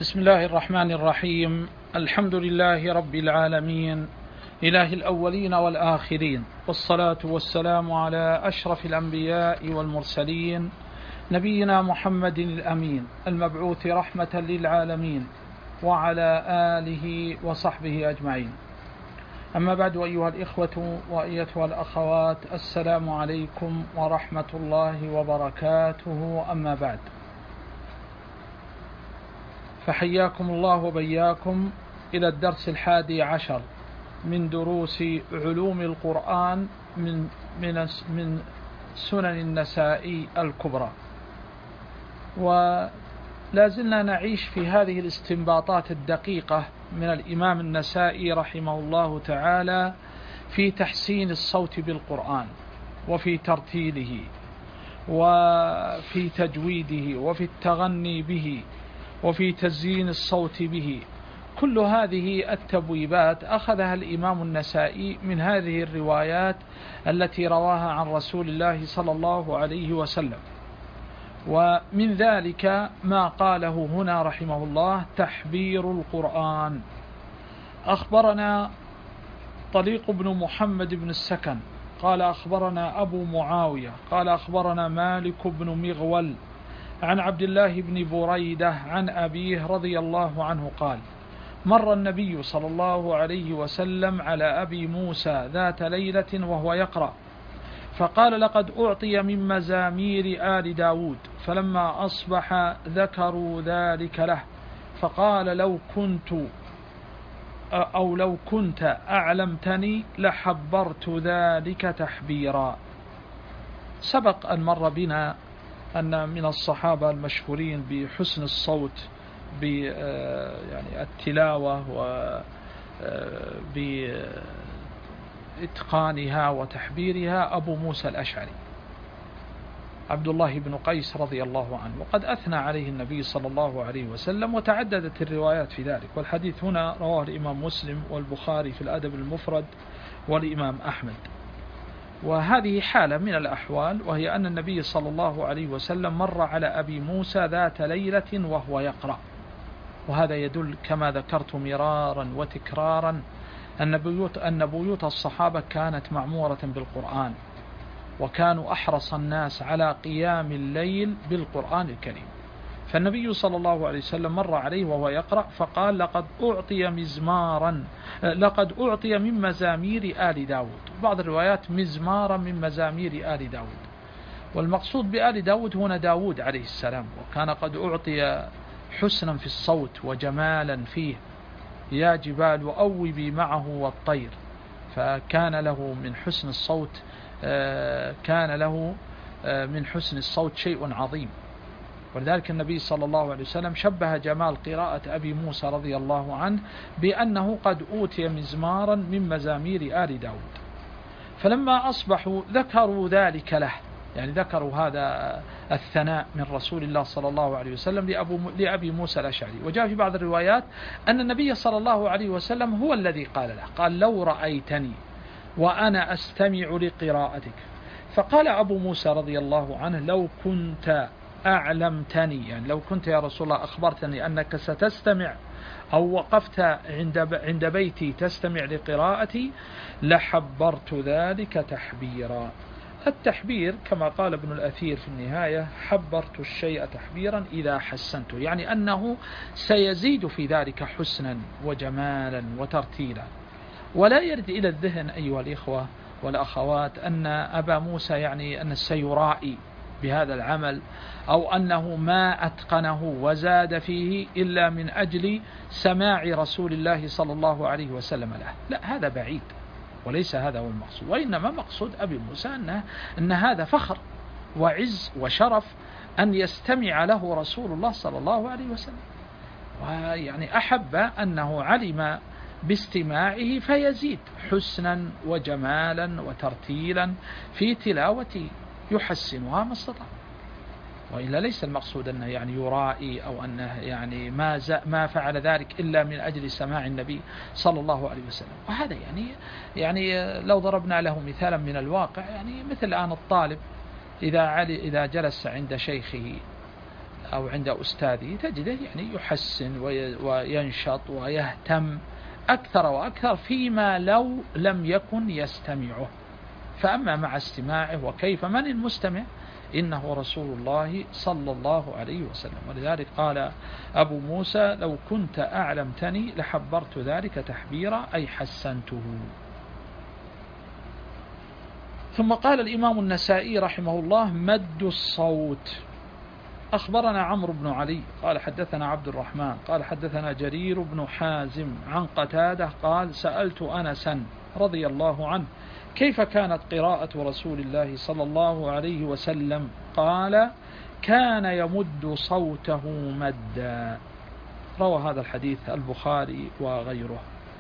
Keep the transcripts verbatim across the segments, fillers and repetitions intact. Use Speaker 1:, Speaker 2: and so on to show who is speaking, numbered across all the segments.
Speaker 1: بسم الله الرحمن الرحيم. الحمد لله رب العالمين، إله الأولين والآخرين، والصلاة والسلام على أشرف الأنبياء والمرسلين، نبينا محمد الأمين المبعوث رحمة للعالمين، وعلى آله وصحبه أجمعين. أما بعد، أيها الإخوة وأيتها الأخوات، السلام عليكم ورحمة الله وبركاته. أما بعد، فحياكم الله وبياكم إلى الدرس الحادي عشر من دروس علوم القرآن من من من سنن النسائي الكبرى. ولا زلنا نعيش في هذه الاستنباطات الدقيقة من الإمام النسائي رحمه الله تعالى في تحسين الصوت بالقرآن، وفي ترتيله، وفي تجويده، وفي التغني به، وفي تزيين الصوت به. كل هذه التبويبات أخذها الإمام النسائي من هذه الروايات التي رواها عن رسول الله صلى الله عليه وسلم. ومن ذلك ما قاله هنا رحمه الله: تحبير القرآن. أخبرنا طليق بن محمد بن السكن قال أخبرنا أبو معاوية قال أخبرنا مالك بن مغول عن عبد الله بن بريدة عن أبيه رضي الله عنه قال: مر النبي صلى الله عليه وسلم على أبي موسى ذات ليلة وهو يقرأ، فقال: لقد أعطي من مزامير آل داود. فلما أصبح ذكروا ذلك له، فقال: لو كنت أو لو كنت أعلمتني لحبرت ذلك تحبيرا. سبق أن مر بنا أن من الصحابة المشهورين بحسن الصوت ب يعني التلاوة وبإتقانها وتحبيرها أبو موسى الأشعري عبد الله بن قيس رضي الله عنه، وقد أثنى عليه النبي صلى الله عليه وسلم، وتعددت الروايات في ذلك. والحديث هنا رواه الإمام مسلم والبخاري في الأدب المفرد والإمام أحمد. وهذه حالة من الأحوال، وهي أن النبي صلى الله عليه وسلم مر على أبي موسى ذات ليلة وهو يقرأ. وهذا يدل كما ذكرت مرارا وتكرارا أن بيوت, أن بيوت الصحابة كانت معمورة بالقرآن، وكانوا أحرص الناس على قيام الليل بالقرآن الكريم. فالنبي صلى الله عليه وسلم مر عليه وهو يقرأ فقال: لقد أعطي مزمارا لقد أعطي من مزامير آل داود. بعض الروايات مزمارا من مزامير آل داود، والمقصود بآل داود هنا داود عليه السلام، وكان قد أعطي حسنا في الصوت وجمالا فيه: يا جبال أوبي معه والطير. فكان له من حسن الصوت كان له من حسن الصوت شيء عظيم. ولذلك النبي صلى الله عليه وسلم شبه جمال قراءة أبي موسى رضي الله عنه بأنه قد أوتي مزمارا من مزامير آل داود. فلما أصبحوا ذكروا ذلك له، يعني ذكروا هذا الثناء من رسول الله صلى الله عليه وسلم لأبي موسى الأشعري. وجاء في بعض الروايات أن النبي صلى الله عليه وسلم هو الذي قال له، قال: لو رأيتني وأنا أستمع لقراءتك. فقال أبو موسى رضي الله عنه: لو كنت أعلمتني، يعني لو كنت يا رسول الله أخبرتني أنك ستستمع أو وقفت عند عند بيتي تستمع لقراءتي لحبرت ذلك تحبيرا. التحبير كما قال ابن الأثير في النهاية: حبرت الشيء تحبيرا إذا حسنته، يعني أنه سيزيد في ذلك حسنا وجمالا وترتيلا. ولا يرد إلى الذهن أيها الإخوة والأخوات أن أبا موسى يعني أن سيرائي بهذا العمل، أو أنه ما أتقنه وزاد فيه إلا من أجل سماع رسول الله صلى الله عليه وسلم له. لا، هذا بعيد، وليس هذا هو المقصود. وإنما مقصود أبي موسى أن, أن هذا فخر وعز وشرف أن يستمع له رسول الله صلى الله عليه وسلم، ويعني أحب أنه علم باستماعه فيزيد حسنا وجمالا وترتيلا في تلاوته يحسنها ما استطاع. وإلا ليس المقصود أنه يعني يرائي أو أنه يعني ما ما فعل ذلك إلا من أجل سماع النبي صلى الله عليه وسلم. وهذا يعني يعني لو ضربنا له مثالا من الواقع، يعني مثل الآن الطالب إذا علي إذا جلس عند شيخه أو عند أستاذه تجده يعني يحسن وينشط ويهتم أكثر وأكثر فيما لو لم يكن يستمعه. فأما مع استماعه وكيف من المستمع إنه رسول الله صلى الله عليه وسلم. ولذلك قال أبو موسى لو كنت أعلمتني لحبرت ذلك تحبيرا أي حسنته. ثم قال الإمام النسائي رحمه الله مد الصوت. أخبرنا عمرو بن علي قال حدثنا عبد الرحمن قال حدثنا جرير بن حازم عن قتادة قال سألت أنسا رضي الله عنه كيف كانت قراءة رسول الله صلى الله عليه وسلم؟ قال كان يمد صوته مدا. روى هذا الحديث البخاري وغيره.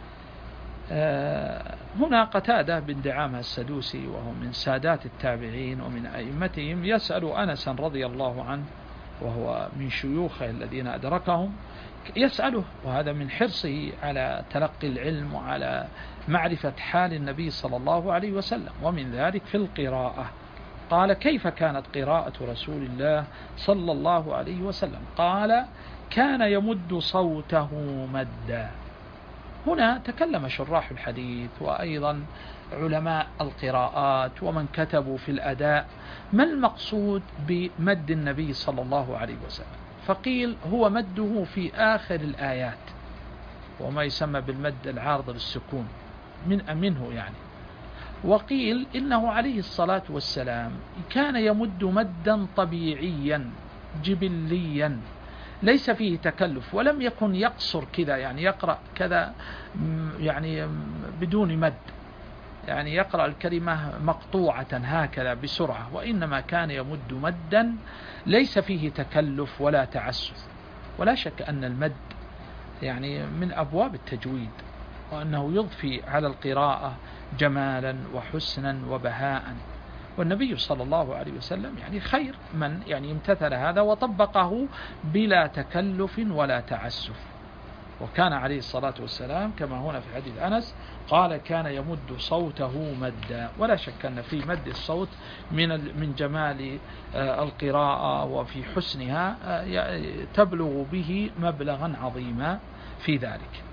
Speaker 1: هنا قتادة بن دعامة السدوسي وهو من سادات التابعين ومن أئمتهم يسأل أنسا رضي الله عنه وهو من شيوخه الذين أدركهم، يسأله، وهذا من حرصه على تلقي العلم وعلى معرفة حال النبي صلى الله عليه وسلم، ومن ذلك في القراءة. قال كيف كانت قراءة رسول الله صلى الله عليه وسلم؟ قال كان يمد صوته مدا. هنا تكلم شراح الحديث وأيضا علماء القراءات ومن كتبوا في الأداء ما المقصود بمد النبي صلى الله عليه وسلم. فقيل هو مده في آخر الآيات وما يسمى بالمد العارض للسكون من منه يعني. وقيل إنه عليه الصلاة والسلام كان يمد مدا طبيعيا جبليا ليس فيه تكلف، ولم يكن يقصر كذا يعني يقرأ كذا يعني بدون مد، يعني يقرأ الكلمة مقطوعة هكذا بسرعة، وإنما كان يمد مدا ليس فيه تكلف ولا تعسف. ولا شك أن المد يعني من أبواب التجويد، وأنه يضفي على القراءة جمالا وحسنا وبهاء، والنبي صلى الله عليه وسلم يعني خير من يعني امتثل هذا وطبقه بلا تكلف ولا تعسف. وكان عليه الصلاة والسلام كما هنا في حديث أنس قال كان يمد صوته مدا. ولا شك أن في مد الصوت من من جمال القراءة وفي حسنها تبلغ به مبلغا عظيما في ذلك.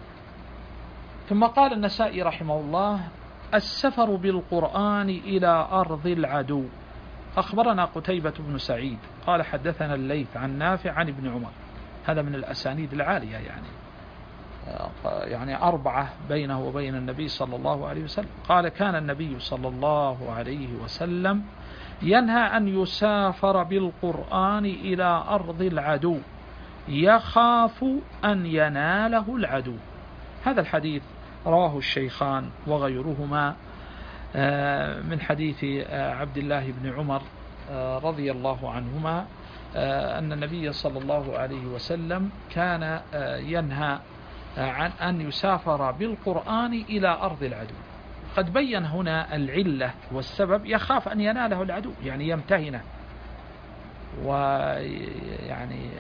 Speaker 1: ثم قال النسائي رحمه الله السفر بالقرآن إلى أرض العدو. أخبرنا قتيبة بن سعيد قال حدثنا الليث عن نافع عن ابن عمر، هذا من الأسانيد العالية يعني يعني أربعة بينه وبين النبي صلى الله عليه وسلم. قال كان النبي صلى الله عليه وسلم ينهى أن يسافر بالقرآن إلى أرض العدو يخاف أن يناله العدو. هذا الحديث رواه الشيخان وغيرهما من حديث عبد الله بن عمر رضي الله عنهما أن النبي صلى الله عليه وسلم كان ينهى عن أن يسافر بالقرآن إلى أرض العدو. قد بين هنا العلة والسبب، يخاف أن يناله العدو يعني يمتهنه ويعني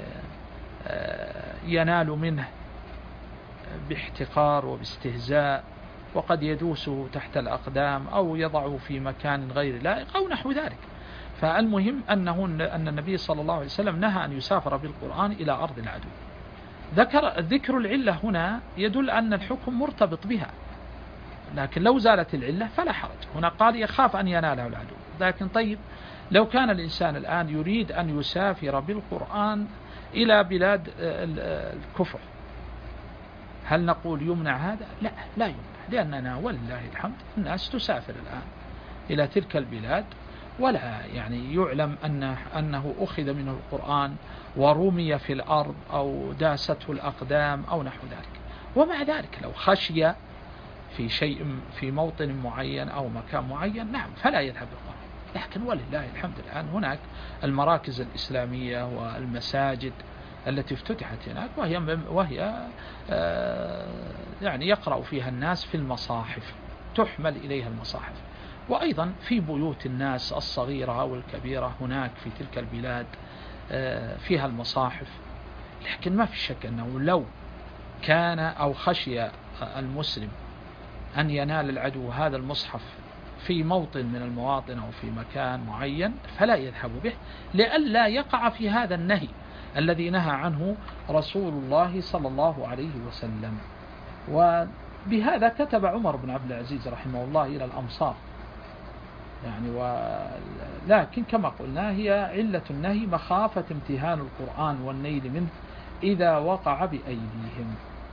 Speaker 1: ينال منه باحتقار وباستهزاء، وقد يدوسه تحت الأقدام أو يضعه في مكان غير لائق أو نحو ذلك. فالمهم أنه أن النبي صلى الله عليه وسلم نهى أن يسافر بالقرآن إلى أرض العدو. ذكر ذكر العلة هنا يدل أن الحكم مرتبط بها، لكن لو زالت العلة فلا حرج. هنا قال يخاف أن يناله العدو، لكن طيب لو كان الإنسان الآن يريد أن يسافر بالقرآن إلى بلاد الكفر، هل نقول يمنع هذا؟ لا لا يمنع، لأننا ولله الحمد الناس تسافر الآن إلى تلك البلاد ولا يعني يعلم أنه, أنه أخذ منه القرآن ورمي في الأرض أو داسته الأقدام أو نحو ذلك. ومع ذلك لو خشي في شيء في موطن معين أو مكان معين نعم فلا يذهب القرآن. لكن ولله الحمد الآن هناك المراكز الإسلامية والمساجد التي افتتحت هناك وهي, وهي يعني يقرأ فيها الناس في المصاحف، تحمل إليها المصاحف. وأيضا في بيوت الناس الصغيرة والكبيرة هناك في تلك البلاد فيها المصاحف. لكن ما في شك أنه لو كان أو خشي المسلم أن ينال العدو هذا المصحف في موطن من المواطن أو في مكان معين فلا يذهب به لئلا يقع في هذا النهي. الذي نهى عنه رسول الله صلى الله عليه وسلم. وبهذا كتب عمر بن عبد العزيز رحمه الله إلى الأمصار يعني و... لكن كما قلنا هي علة النهي مخافة امتهان القرآن والنيل منه إذا وقع بأيديهم،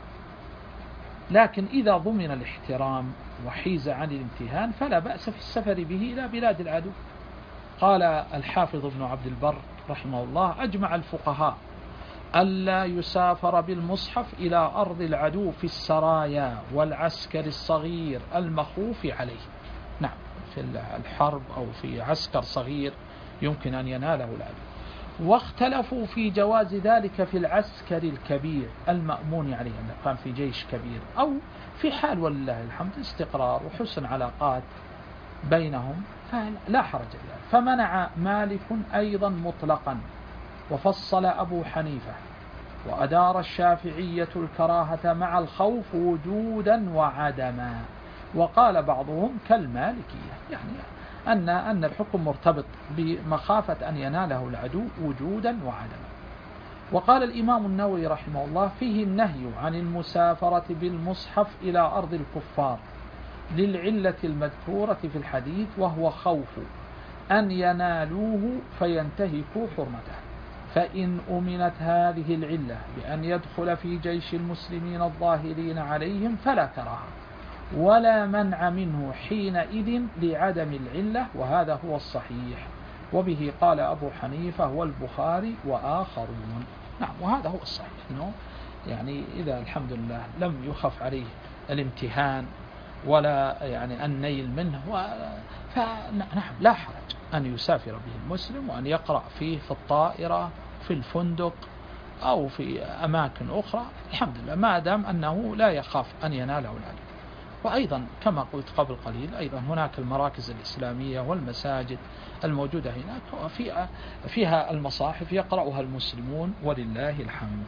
Speaker 1: لكن إذا ضمن الاحترام وحيز عن الامتهان فلا بأس في السفر به إلى بلاد العدو. قال الحافظ ابن عبد البر رحمه الله: أجمع الفقهاء ألا يسافر بالمصحف إلى أرض العدو في السرايا والعسكر الصغير المخوف عليه. نعم، في الحرب أو في عسكر صغير يمكن أن يناله العدو. واختلفوا في جواز ذلك في العسكر الكبير المأمون عليه، أنه كان في جيش كبير أو في حال ولله الحمد استقرار وحسن علاقات بينهم فلا حرج ذلك. فمنع مالك أيضا مطلقا، وفصل أبو حنيفة، وأدار الشافعية الكراهة مع الخوف وجودا وعدما، وقال بعضهم كالمالكية، يعني أن أن الحكم مرتبط بمخافة أن يناله العدو وجودا وعدما. وقال الإمام النووي رحمه الله: فيه النهي عن المسافرة بالمصحف إلى أرض الكفار للعلة المذكورة في الحديث، وهو خوف أن ينالوه فينتهكوا حرمته، فإن أمنت هذه العلة بأن يدخل في جيش المسلمين الظاهرين عليهم فلا كراهة ولا منع منه حينئذ لعدم العلة، وهذا هو الصحيح. وبه قال أبو حنيفة والبخاري وآخرون. نعم، وهذا هو الصحيح، إنه يعني إذا الحمد لله لم يخف عليه الامتهان ولا يعني النيل منه فنعم لا حرج أن يسافر به المسلم وأن يقرأ فيه في الطائرة في الفندق أو في أماكن أخرى، الحمد لله ما دام أنه لا يخاف أن يناله العدو. وأيضا كما قلت قبل قليل أيضا هناك المراكز الإسلامية والمساجد الموجودة هناك فيها المصاحف يقرأها المسلمون ولله الحمد.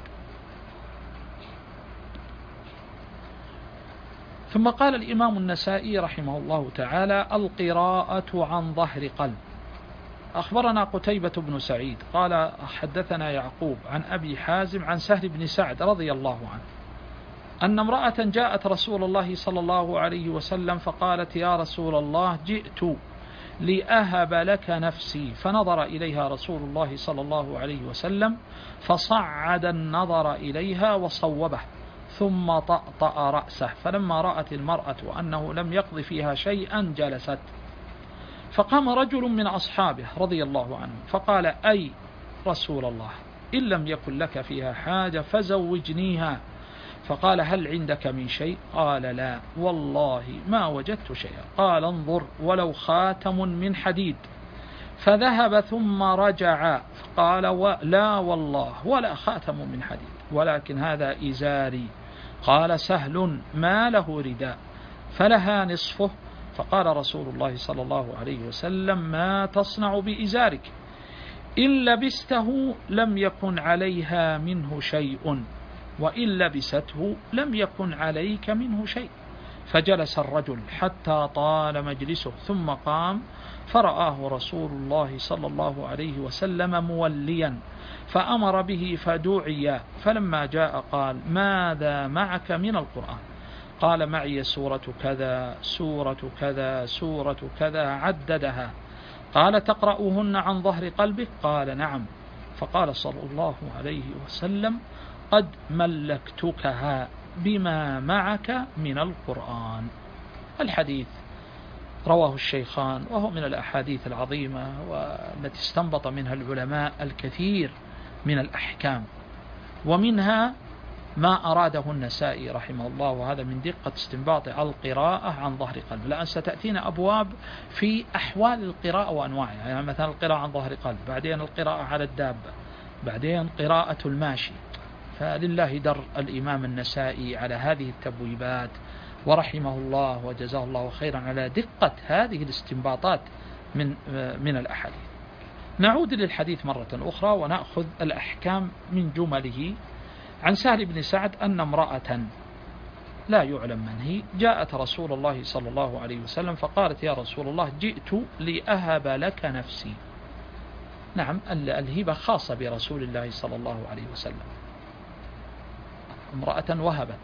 Speaker 1: ثم قال الإمام النسائي رحمه الله تعالى: القراءة عن ظهر قلب. أخبرنا قتيبة بن سعيد قال حدثنا يعقوب عن أبي حازم عن سهل بن سعد رضي الله عنه أن امرأة جاءت رسول الله صلى الله عليه وسلم فقالت: يا رسول الله، جئت لأهب لك نفسي. فنظر إليها رسول الله صلى الله عليه وسلم فصعد النظر إليها وصوبه ثم طأطأ رأسه، فلما رأت المرأة أنه لم يقض فيها شيئا جلست. فقام رجل من أصحابه رضي الله عنه فقال: أي رسول الله، إن لم يكن لك فيها حاجة فزوجنيها. فقال: هل عندك من شيء؟ قال: لا والله ما وجدت شيئا. قال: انظر ولو خاتم من حديد. فذهب ثم رجع فقال: لا والله ولا خاتم من حديد، ولكن هذا إزاري. قال سهل: ما له رداء؟ فلها نصفه. فقال رسول الله صلى الله عليه وسلم: ما تصنع بإزارك؟ إن لبسته لم يكن عليها منه شيء، وإن لبسته لم يكن عليك منه شيء. فجلس الرجل حتى طال مجلسه ثم قام فرآه رسول الله صلى الله عليه وسلم موليا فأمر به فدعي. فلما جاء قال: ماذا معك من القرآن؟ قال: معي سورة كذا سورة كذا سورة كذا، عددها. قال: تقرأهن عن ظهر قلبك؟ قال: نعم. فقال صلى الله عليه وسلم: قد ملكتكها بما معك من القرآن. الحديث رواه الشيخان، وهو من الأحاديث العظيمة والتي استنبط منها العلماء الكثير من الأحكام، ومنها ما أراده النسائي رحمه الله، وهذا من دقة استنباط القراءة عن ظهر قلب، لأن ستأتينا أبواب في أحوال القراءة وأنواعها، يعني مثلا القراءة عن ظهر قلب، بعدين القراءة على الدابة، بعدين قراءة الماشي. فلله در الإمام النسائي على هذه التبويبات، ورحمه الله وجزاه الله خيرا على دقة هذه الاستنباطات من من الأحاديث. نعود للحديث مرة أخرى ونأخذ الأحكام من جمله. عن سهل بن سعد أن امرأة لا يعلم من هي جاءت رسول الله صلى الله عليه وسلم فقالت: يا رسول الله، جئت لأهب لك نفسي. نعم الهبة خاصة برسول الله صلى الله عليه وسلم، امرأة وهبت،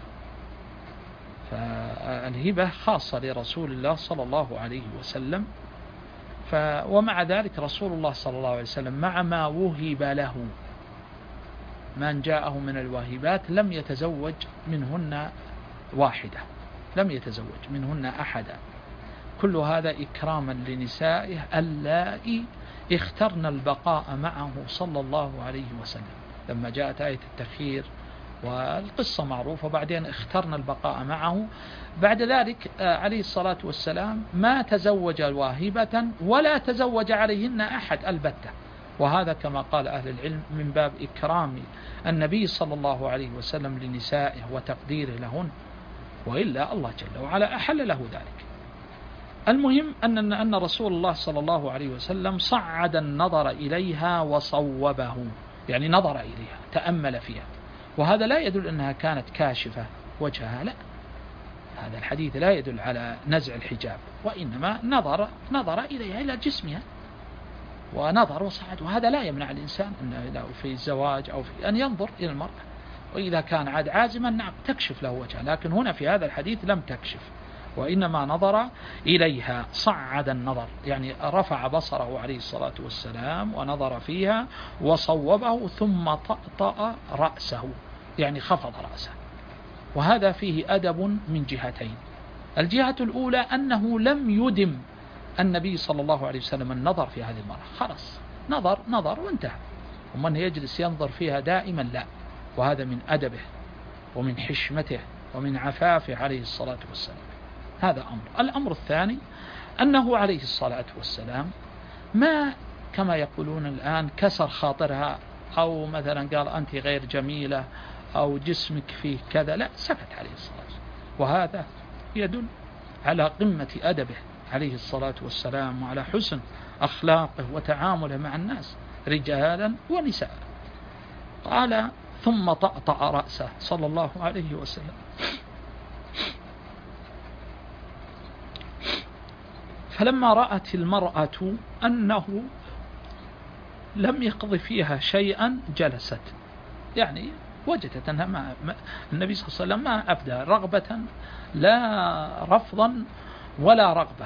Speaker 1: فالهبة خاصة لرسول الله صلى الله عليه وسلم. ف ومع ذلك رسول الله صلى الله عليه وسلم مع ما وهب له من جاءه من الواهبات لم يتزوج منهن واحدة، لم يتزوج منهن أحدا، كل هذا إكراما لنسائه اللائي اخترن البقاء معه صلى الله عليه وسلم. لما جاءت آية التخيير والقصة معروفة، بعدين اخترن البقاء معه، بعد ذلك عليه الصلاة والسلام ما تزوج واهبة ولا تزوج عليهن أحد البتة، وهذا كما قال أهل العلم من باب إكرام النبي صلى الله عليه وسلم لنسائه وتقديره لهن، وإلا الله جل وعلا أحل له ذلك. المهم أن أن رسول الله صلى الله عليه وسلم صعد النظر إليها وصوبه، يعني نظر إليها تأمل فيها، وهذا لا يدل أنها كانت كاشفة وجهها، لا، هذا الحديث لا يدل على نزع الحجاب، وإنما نظر نظر إليها إلى جسمها ونظر وصعد، وهذا لا يمنع الإنسان أنه في الزواج أو في أن ينظر إلى المرأة، وإذا كان عاد عازما نعم تكشف له وجهها، لكن هنا في هذا الحديث لم تكشف، وإنما نظر إليها، صعد النظر يعني رفع بصره عليه الصلاة والسلام ونظر فيها وصوبه، ثم طأطأ رأسه يعني خفض رأسه، وهذا فيه أدب من جهتين. الجهة الأولى أنه لم يدم النبي صلى الله عليه وسلم النظر في هذه المرأة، خلاص نظر نظر وانتهى، ومن يجلس ينظر فيها دائما لا، وهذا من أدبه ومن حشمته ومن عفافه عليه الصلاة والسلام. هذا أمر. الأمر الثاني أنه عليه الصلاة والسلام ما كما يقولون الآن كسر خاطرها، أو مثلا قال أنت غير جميلة أو جسمك فيه كذا، لا، سكت عليه الصلاة والسلام، وهذا يدل على قمة أدبه عليه الصلاة والسلام وعلى حسن أخلاقه وتعامله مع الناس رجالا ونساء. قال ثم طأطأ رأسه صلى الله عليه وسلم، فلما رأت المرأة أنه لم يقض فيها شيئا جلست، يعني وجدت أنها ما النبي صلى الله عليه وسلم ما أبدى رغبة لا رفضا ولا رغبة،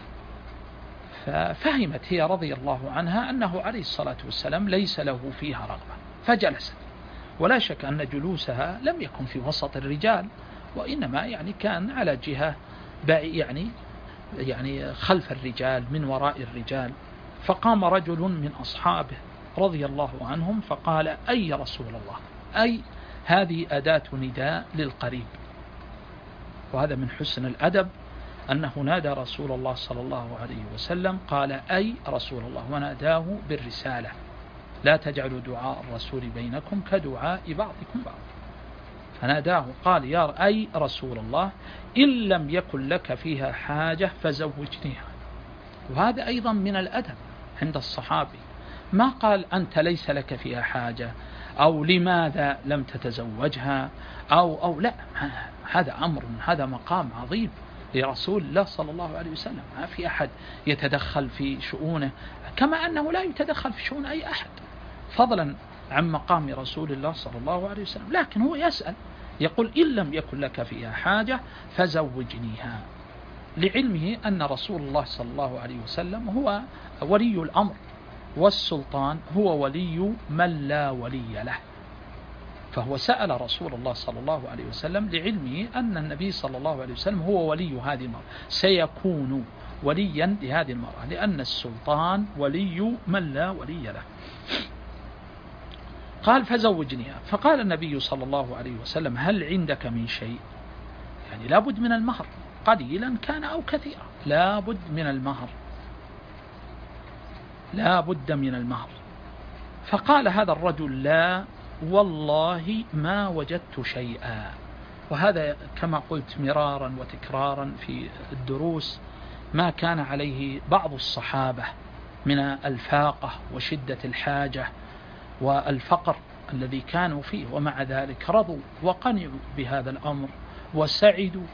Speaker 1: ففهمت هي رضي الله عنها أنه عليه الصلاة والسلام ليس له فيها رغبة، فجلست. ولا شك أن جلوسها لم يكن في وسط الرجال، وإنما يعني كان على جهة يعني يعني خلف الرجال من وراء الرجال. فقام رجل من أصحابه رضي الله عنهم فقال أي رسول الله، أي هذه أداة نداء للقريب، وهذا من حسن الأدب أنه نادى رسول الله صلى الله عليه وسلم، قال أي رسول الله، وناداه بالرسالة، لا تجعلوا دعاء الرسول بينكم كدعاء بعضكم بعض، فناداه قال يا أي رسول الله إن لم يكن لك فيها حاجة فزوجنيها. وهذا أيضا من الأدب عند الصحابي، ما قال أنت ليس لك فيها حاجة أو لماذا لم تتزوجها أو أو لا، هذا أمر، هذا مقام عظيم لرسول الله صلى الله عليه وسلم، ما في أحد يتدخل في شؤونه، كما أنه لا يتدخل في شؤون أي أحد فضلا عن مقام رسول الله صلى الله عليه وسلم، لكن هو يسأل يقول إن لم يكن لك فيها حاجة فزوجنيها، لعلمه أن رسول الله صلى الله عليه وسلم هو ولي الأمر، والسلطان هو ولي من لا ولي له، فهو سأل رسول الله صلى الله عليه وسلم لعلمه أن النبي صلى الله عليه وسلم هو ولي هذه المرأة، سيكون وليا لهذه المرأة، لأن السلطان ولي من لا ولي له. قال فزوجنيها، فقال النبي صلى الله عليه وسلم هل عندك من شيء، يعني لابد من المهر، قليلا كان أو كثيرا، لابد من المهر، لابد من المهر. فقال هذا الرجل لا والله ما وجدت شيئا، وهذا كما قلت مرارا وتكرارا في الدروس ما كان عليه بعض الصحابة من الفاقة وشدة الحاجة والفقر الذي كانوا فيه، ومع ذلك رضوا وقنعوا بهذا الأمر وسعدوا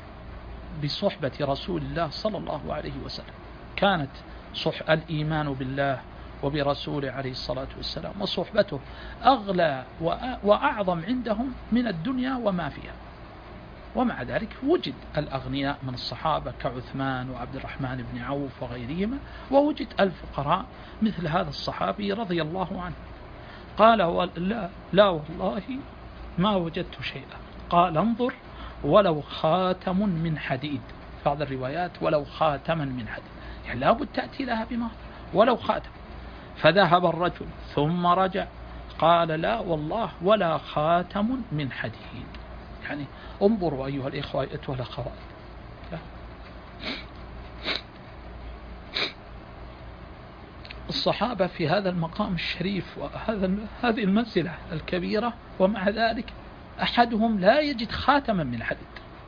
Speaker 1: بصحبة رسول الله صلى الله عليه وسلم. كانت صح الإيمان بالله وبرسوله عليه الصلاة والسلام، وصحبته أغلى وأعظم عندهم من الدنيا وما فيها. ومع ذلك وجد الأغنياء من الصحابة كعثمان وعبد الرحمن بن عوف وغيرهما، ووجد الفقراء مثل هذا الصحابي رضي الله عنه. قال لا, لا والله ما وجدت شيئا. قال انظر ولو خاتم من حديد، في بعض الروايات ولو خاتما من حديد، يعني لابد تأتي لها بمهر ولو خاتم. فذهب الرجل ثم رجع قال لا والله ولا خاتم من حديد. يعني انظروا أيها الإخوة والأخوات، الصحابة في هذا المقام الشريف وهذا هذه المنزلة الكبيرة، ومع ذلك أحدهم لا يجد خاتما من حديد.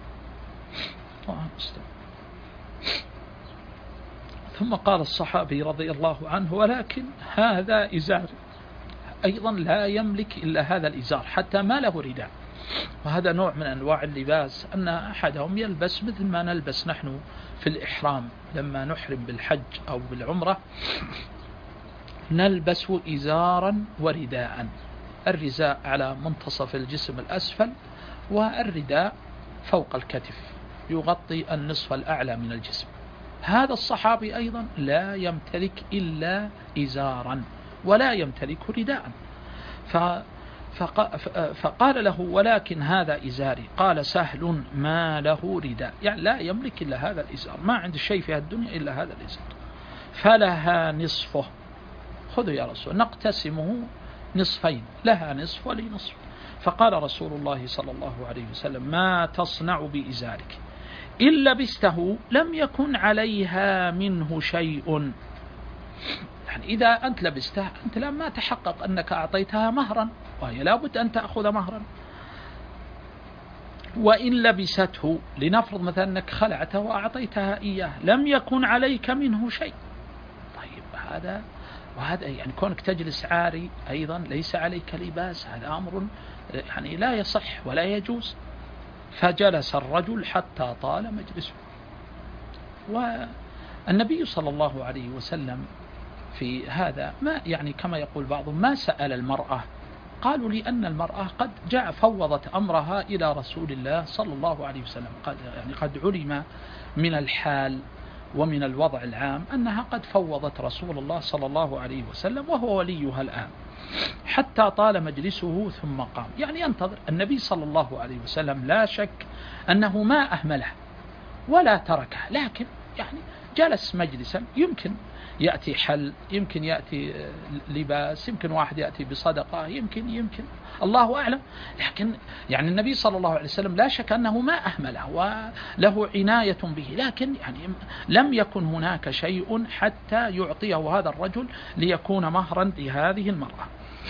Speaker 1: ثم قال الصحابي رضي الله عنه ولكن هذا إزار، أيضا لا يملك إلا هذا الإزار حتى ما له رداء. وهذا نوع من أنواع اللباس، أن أحدهم يلبس مثل ما نلبس نحن في الإحرام لما نحرم بالحج أو بالعمرة، نلبس إزارا ورداء، الرداء على منتصف الجسم الأسفل والرداء فوق الكتف يغطي النصف الأعلى من الجسم. هذا الصحابي أيضا لا يمتلك إلا إزارا ولا يمتلك رداء. فقال له ولكن هذا إزاري. قال سهل ما له رداء، يعني لا يملك إلا هذا الإزار، ما عند شيء في الدنيا إلا هذا الإزار. فلها نصفه، خذوا يا رسول نقتسمه نصفين، لها نصف ولي نصف. فقال رسول الله صلى الله عليه وسلم ما تصنع بإزارك إن لبسته لم يكن عليها منه شيء. يعني إذا أنت لبسته أنت لما تحقق أنك أعطيتها مهرا، وهي لابد أن تأخذ مهرا. وإن لبسته، لنفرض مثلا أنك خلعته وأعطيتها إياه، لم يكن عليك منه شيء. طيب هذا وهذا يعني كونك تجلس عاري أيضا ليس عليك لباس، هذا أمر يعني لا يصح ولا يجوز. فجلس الرجل حتى طال مجلسه. والنبي صلى الله عليه وسلم في هذا ما يعني كما يقول بعضهم ما سأل المرأة، قالوا لأن المرأة قد جاء فوضت أمرها إلى رسول الله صلى الله عليه وسلم، قد يعني قد علم من الحال ومن الوضع العام أنها قد فوضت رسول الله صلى الله عليه وسلم وهو وليها الآن. حتى طال مجلسه ثم قام، يعني ينتظر. النبي صلى الله عليه وسلم لا شك أنه ما أهمله ولا تركه، لكن يعني جلس مجلسا، يمكن يأتي حل، يمكن يأتي لباس، يمكن واحد يأتي بصدقة، يمكن يمكن الله أعلم. لكن يعني النبي صلى الله عليه وسلم لا شك أنه ما أهمله وله عناية به، لكن يعني لم يكن هناك شيء حتى يعطيه هذا الرجل ليكون مهرا لهذه المرأة.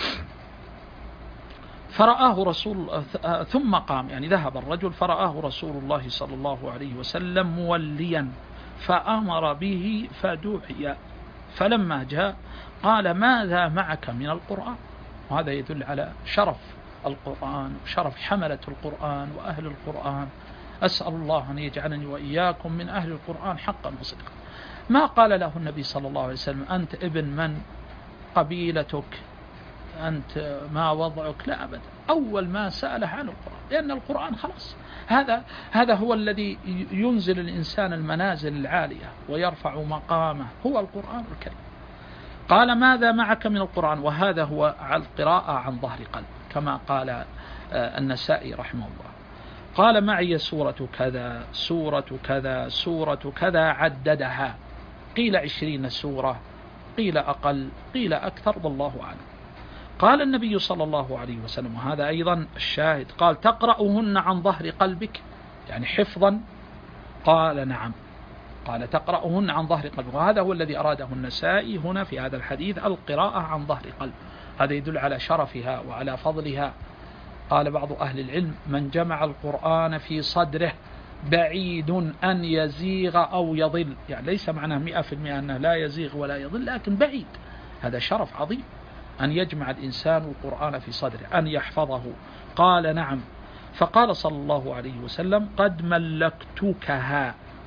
Speaker 1: فرآه رسول ثم قام، يعني ذهب الرجل فرآه رسول الله صلى الله عليه وسلم موليا فأمر به فدعي. فلما جاء قال ماذا معك من القرآن؟ وهذا يدل على شرف القرآن وشرف حملة القرآن وأهل القرآن. أسأل الله أن يجعلني وإياكم من أهل القرآن حقا وصدقا. ما قال له النبي صلى الله عليه وسلم أنت ابن من، قبيلتك، أنت ما وضعك، لا أبدا. أول ما سأله عن القرآن، لأن القرآن خلاص هذا هذا هو الذي ينزل الإنسان المنازل العالية ويرفع مقامه، هو القرآن الكريم. قال ماذا معك من القرآن؟ وهذا هو على القراءة عن ظهر قلب كما قال النسائي رحمه الله. قال معي سورة كذا سورة كذا سورة كذا، عددها، قيل عشرين سورة، قيل أقل، قيل أكثر، والله أعلم. قال النبي صلى الله عليه وسلم، وهذا أيضا الشاهد، قال تقرأهن عن ظهر قلبك، يعني حفظا؟ قال نعم. قال تقرأهن عن ظهر قلبك، وهذا هو الذي أراده النسائي هنا في هذا الحديث، القراءة عن ظهر قلب. هذا يدل على شرفها وعلى فضلها. قال بعض أهل العلم من جمع القرآن في صدره بعيد أن يزيغ أو يضل، يعني ليس معناه مئة في المئة أنه لا يزيغ ولا يضل، لكن بعيد. هذا شرف عظيم أن يجمع الإنسان القرآن في صدره، أن يحفظه. قال نعم. فقال صلى الله عليه وسلم قد ملكتكها،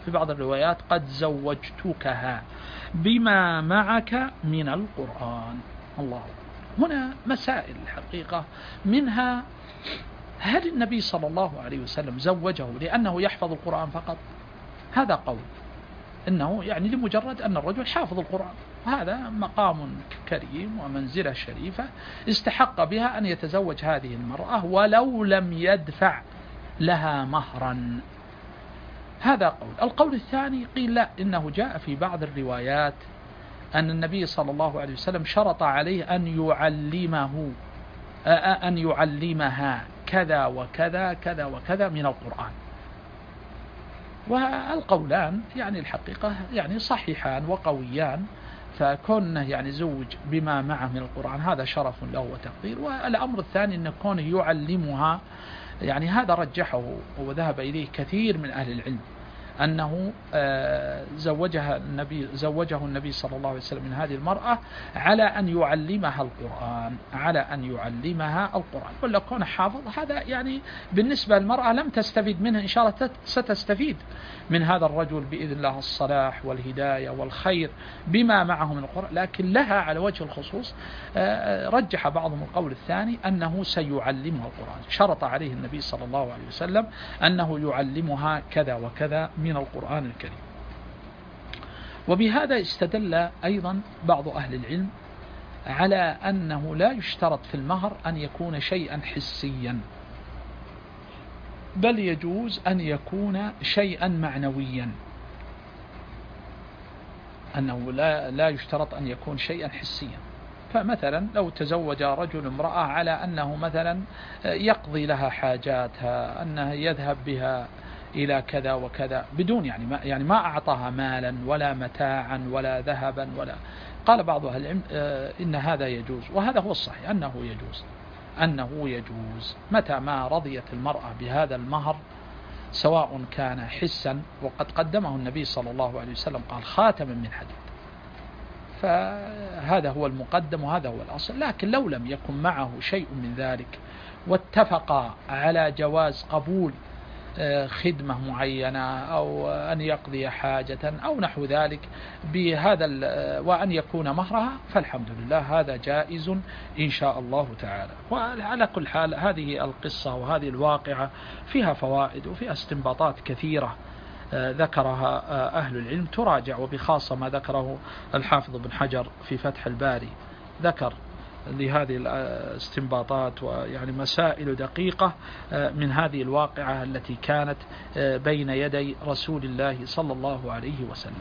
Speaker 1: في بعض الروايات قد زوجتكها بما معك من القرآن. الله. هنا مسائل الحقيقة، منها هل النبي صلى الله عليه وسلم زوجه لأنه يحفظ القرآن فقط؟ هذا قول إنه يعني لمجرد أن الرجل حافظ القرآن، هذا مقام كريم ومنزلة شريفة استحق بها أن يتزوج هذه المرأة ولو لم يدفع لها مهرا. هذا قول. القول الثاني قيل لا، إنه جاء في بعض الروايات أن النبي صلى الله عليه وسلم شرط عليه أن يعلمه أن يعلمها كذا وكذا كذا وكذا من القرآن. والقولان يعني الحقيقة يعني صحيحان وقويان، فكونه يعني زوج بما معه من القرآن هذا شرف له وتقدير. والأمر الثاني أن كونه يعلمها يعني هذا رجحه وذهب إليه كثير من أهل العلم، أنه زوجها النبي زوجه النبي صلى الله عليه وسلم من هذه المرأة على أن يعلمها القرآن، على أن يعلمها القرآن. ولا كون حافظ هذا يعني بالنسبة للمرأة لم تستفيد منه، إن شاء الله ستستفيد من هذا الرجل بإذن الله الصلاح والهداية والخير بما معه من القرآن، لكن لها على وجه الخصوص رجح بعضهم القول الثاني أنه سيعلمها القرآن، شرط عليه النبي صلى الله عليه وسلم أنه يعلمها كذا وكذا من القرآن الكريم. وبهذا استدل أيضا بعض أهل العلم على أنه لا يشترط في المهر أن يكون شيئا حسيا، بل يجوز أن يكون شيئا معنويا، أنه لا, لا يشترط أن يكون شيئا حسيا. فمثلا لو تزوج رجل امرأة على أنه مثلا يقضي لها حاجاتها، أنه يذهب بها إلى كذا وكذا بدون يعني ما يعني ما أعطاها مالا ولا متاعا ولا ذهبا ولا، قال بعض أهل العلم إن هذا يجوز، وهذا هو الصحيح أنه يجوز، أنه يجوز متى ما رضيت المرأة بهذا المهر، سواء كان حسا، وقد قدمه النبي صلى الله عليه وسلم قال خاتما من حديد، فهذا هو المقدم وهذا هو الأصل. لكن لو لم يكن معه شيء من ذلك واتفق على جواز قبول خدمة معينة أو أن يقضي حاجة أو نحو ذلك بهذا وأن يكون مهرها، فالحمد لله هذا جائز إن شاء الله تعالى. وعلى كل حال هذه القصة وهذه الواقعة فيها فوائد وفيها استنباطات كثيرة ذكرها أهل العلم تراجع، وبخاصة ما ذكره الحافظ بن حجر في فتح الباري، ذكر لهذه الاستنباطات ويعني مسائل دقيقة من هذه الواقعة التي كانت بين يدي رسول الله صلى الله عليه وسلم.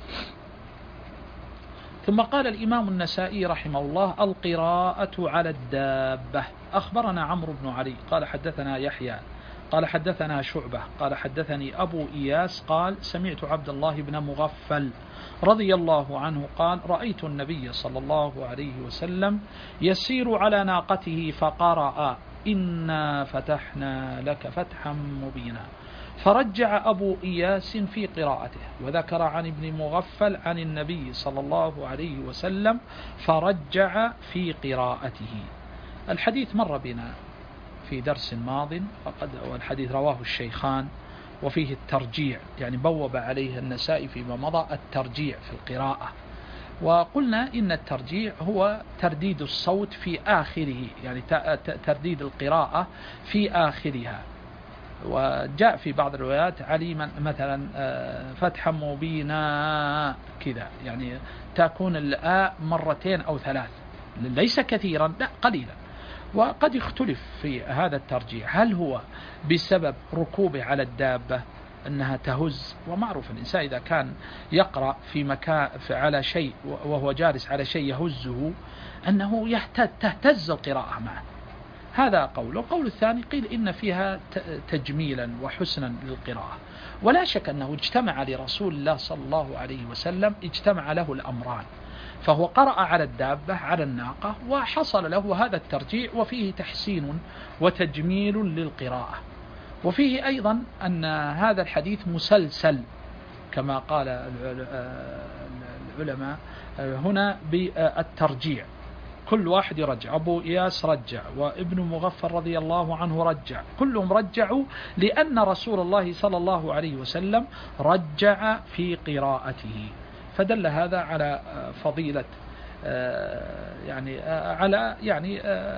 Speaker 1: ثم قال الإمام النسائي رحمه الله: القراءة على الدابة. أخبرنا عمرو بن علي قال حدثنا يحيى قال حدثنا شعبة قال حدثني أبو إياس قال سمعت عبد الله بن مغفل رضي الله عنه قال: رأيت النبي صلى الله عليه وسلم يسير على ناقته فقرأ: إنا فتحنا لك فتحا مبينا. فرجع أبو إياس في قراءته، وذكر عن ابن مغفل عن النبي صلى الله عليه وسلم فرجع في قراءته. الحديث مر بنا في درس ماض، وقد والحديث رواه الشيخان، وفيه الترجيع، يعني بوب عليه النسائي فيما مضى الترجيع في القراءة. وقلنا إن الترجيع هو ترديد الصوت في آخره، يعني ترديد القراءة في آخرها. وجاء في بعض الروايات عليما مثلا فتحا مبينا كذا، يعني تكون الآء مرتين أو ثلاث، ليس كثيرا لا قليلا. وقد يختلف في هذا الترجيع، هل هو بسبب ركوبه على الدابة أنها تهز، ومعروف الإنسان إذا كان يقرأ في مكان على شيء وهو جالس على شيء يهزه أنه تهتز القراءة معه، هذا قول. وقول الثاني قيل إن فيها تجميلا وحسنا للقراءة. ولا شك أنه اجتمع لرسول الله صلى الله عليه وسلم اجتمع له الأمران، فهو قرأ على الدابة على الناقة وحصل له هذا الترجيع، وفيه تحسين وتجميل للقراءة. وفيه أيضا أن هذا الحديث مسلسل كما قال العلماء هنا بالترجيع، كل واحد يرجع، أبو إياس رجع، وابن مغفر رضي الله عنه رجع، كلهم رجعوا لأن رسول الله صلى الله عليه وسلم رجع في قراءته. فدل هذا على فضيلة يعني على يعني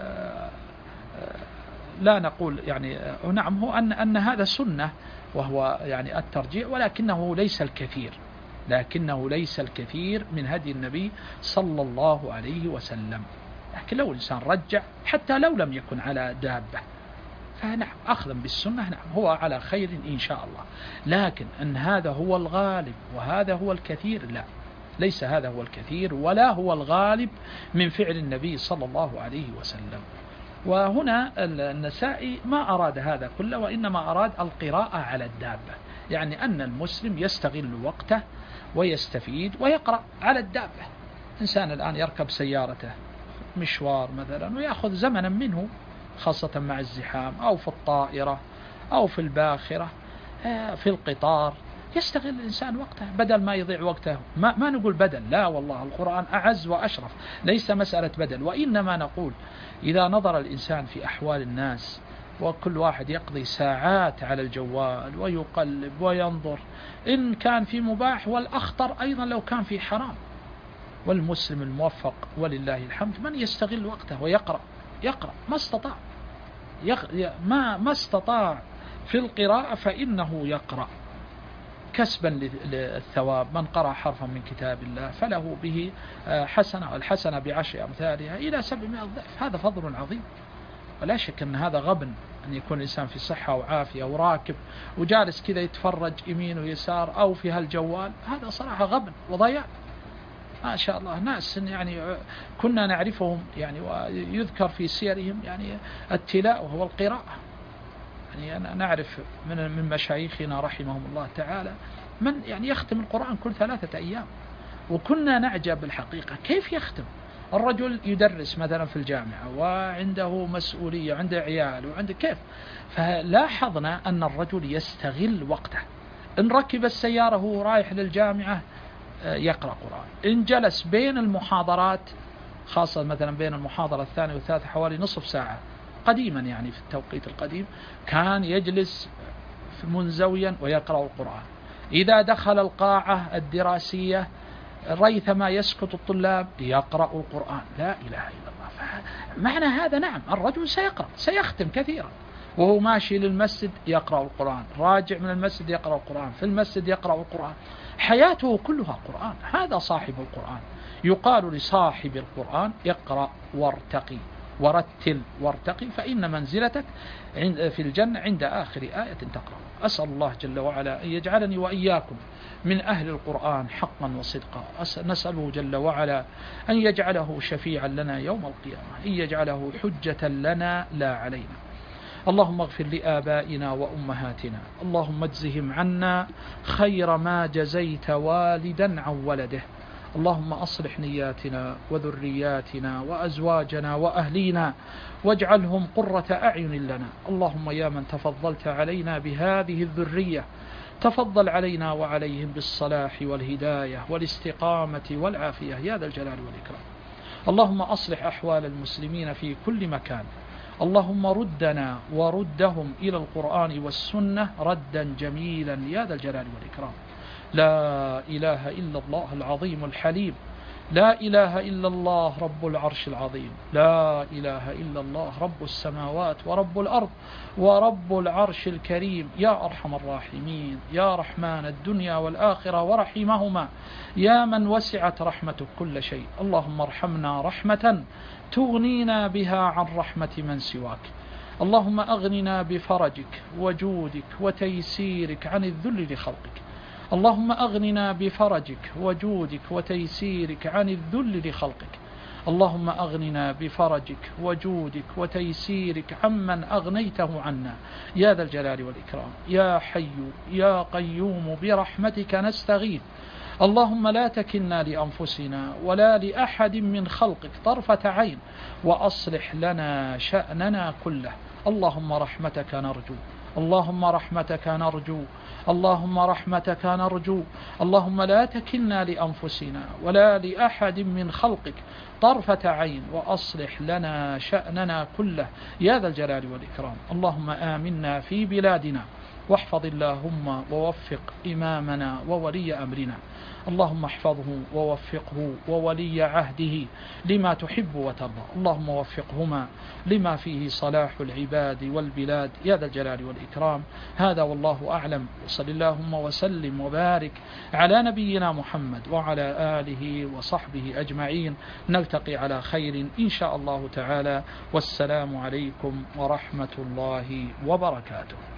Speaker 1: لا نقول يعني نعم هو أن أن هذا سنة وهو يعني الترجيع، ولكنه ليس الكثير، لكنه ليس الكثير من هدي النبي صلى الله عليه وسلم. لكن لو الإنسان رجع حتى لو لم يكن على دابة فنعم أخذا بالسنة نعم هو على خير إن شاء الله. لكن أن هذا هو الغالب وهذا هو الكثير، لا، ليس هذا هو الكثير ولا هو الغالب من فعل النبي صلى الله عليه وسلم. وهنا النسائي ما أراد هذا كله، وإنما أراد القراءة على الدابة، يعني أن المسلم يستغل وقته ويستفيد ويقرأ على الدابة. إنسان الآن يركب سيارته مشوار مثلا ويأخذ زمنا منه، خاصة مع الزحام، أو في الطائرة أو في الباخرة في القطار، يستغل الإنسان وقته بدل ما يضيع وقته. ما, ما نقول بدل، لا والله القرآن أعز وأشرف، ليس مسألة بدل، وإنما نقول إذا نظر الإنسان في أحوال الناس وكل واحد يقضي ساعات على الجوال ويقلب وينظر، إن كان في مباح، والأخطر أيضا لو كان في حرام. والمسلم الموفق ولله الحمد من يستغل وقته ويقرأ، يقرأ ما استطاع، ما ما استطاع في القراءة فإنه يقرأ كسبا للثواب. من قرأ حرفا من كتاب الله فله به حسنة، الحسنة بعشر أمثالها إلى سبعمائة ضعف. هذا فضل عظيم، ولا شك أن هذا غبن أن يكون الإنسان في صحة وعافية وراكب وجالس كذا يتفرج يمين ويسار أو في هالجوال، هذا صراحة غبن وضياع. ما شاء الله ناس يعني كنا نعرفهم يعني ويذكر في سيرهم يعني التلاء وهو القراءة. يعني أنا نعرف من من مشايخنا رحمهم الله تعالى من يعني يختم القرآن كل ثلاثة أيام، وكنا نعجب بالحقيقة كيف يختم. الرجل يدرس مثلا في الجامعة وعنده مسؤولية وعنده عيال وعنده كيف، فلاحظنا أن الرجل يستغل وقته. إن ركب السيارة وهو رايح للجامعة يقرأ قرآن، إن جلس بين المحاضرات خاصة مثلا بين المحاضرة الثانية والثالثة حوالي نصف ساعة قديما يعني في التوقيت القديم كان يجلس منزويا ويقرأ القرآن. إذا دخل القاعة الدراسية ريثما يسكت الطلاب يقرأ القرآن. لا إله إلا الله. معنى هذا نعم الرجل سيقرأ سيختم كثيرا، وهو ماشي للمسجد يقرأ القرآن، راجع من المسجد يقرأ القرآن، في المسجد يقرأ القرآن، حياته كلها قرآن. هذا صاحب القرآن. يقال لصاحب القرآن اقرأ وارتقي، ورتل وارتقي، فإن منزلتك في الجنة عند آخر آية تقرأ. أسأل الله جل وعلا أن يجعلني وإياكم من أهل القرآن حقا وصدقا. نسأله جل وعلا أن يجعله شفيعا لنا يوم القيامة، أن يجعله حجة لنا لا علينا. اللهم اغفر لآبائنا وأمهاتنا، اللهم اجزهم عنا خير ما جزيت والدا عن ولده. اللهم أصلح نياتنا وذرياتنا وأزواجنا وأهلينا واجعلهم قرة أعين لنا. اللهم يا من تفضلت علينا بهذه الذرية تفضل علينا وعليهم بالصلاح والهداية والاستقامة والعافية يا ذا الجلال والإكرام. اللهم أصلح أحوال المسلمين في كل مكان. اللهم ردنا وردهم إلى القرآن والسنة ردا جميلا يا ذا الجلال والإكرام. لا إله إلا الله العظيم الحليم، لا إله إلا الله رب العرش العظيم، لا إله إلا الله رب السماوات ورب الأرض ورب العرش الكريم. يا أرحم الراحمين، يا رحمن الدنيا والآخرة ورحمهما، يا من وسعت رحمتك كل شيء. اللهم ارحمنا رحمة تغنينا بها عن رحمة من سواك. اللهم أغننا بفرجك وجودك وتيسيرك عن الذل لخلقك. اللهم أغننا بفرجك وجودك وتيسيرك عن الذل لخلقك. اللهم أغننا بفرجك وجودك وتيسيرك عمن أغنيته عنا يا ذا الجلال والإكرام. يا حي يا قيوم برحمتك نستغيث. اللهم لا تكلنا لأنفسنا ولا لأحد من خلقك طرفة عين، وأصلح لنا شأننا كله. اللهم رحمتك نرجو، اللهم رحمتك نرجو، اللهم رحمتك نرجو، اللهم لا تكلنا لأنفسنا ولا لأحد من خلقك طرفة عين، وأصلح لنا شأننا كله يا ذا الجلال والإكرام. اللهم آمنا في بلادنا، واحفظ اللهم ووفق إمامنا وولي أمرنا، اللهم احفظه ووفقه وولي عهده لما تحب وترضى، اللهم وفقهما لما فيه صلاح العباد والبلاد يا ذا الجلال والإكرام. هذا والله أعلم، وصل اللهم وسلم وبارك على نبينا محمد وعلى آله وصحبه أجمعين، نلتقي على خير إن شاء الله تعالى، والسلام عليكم ورحمة الله وبركاته.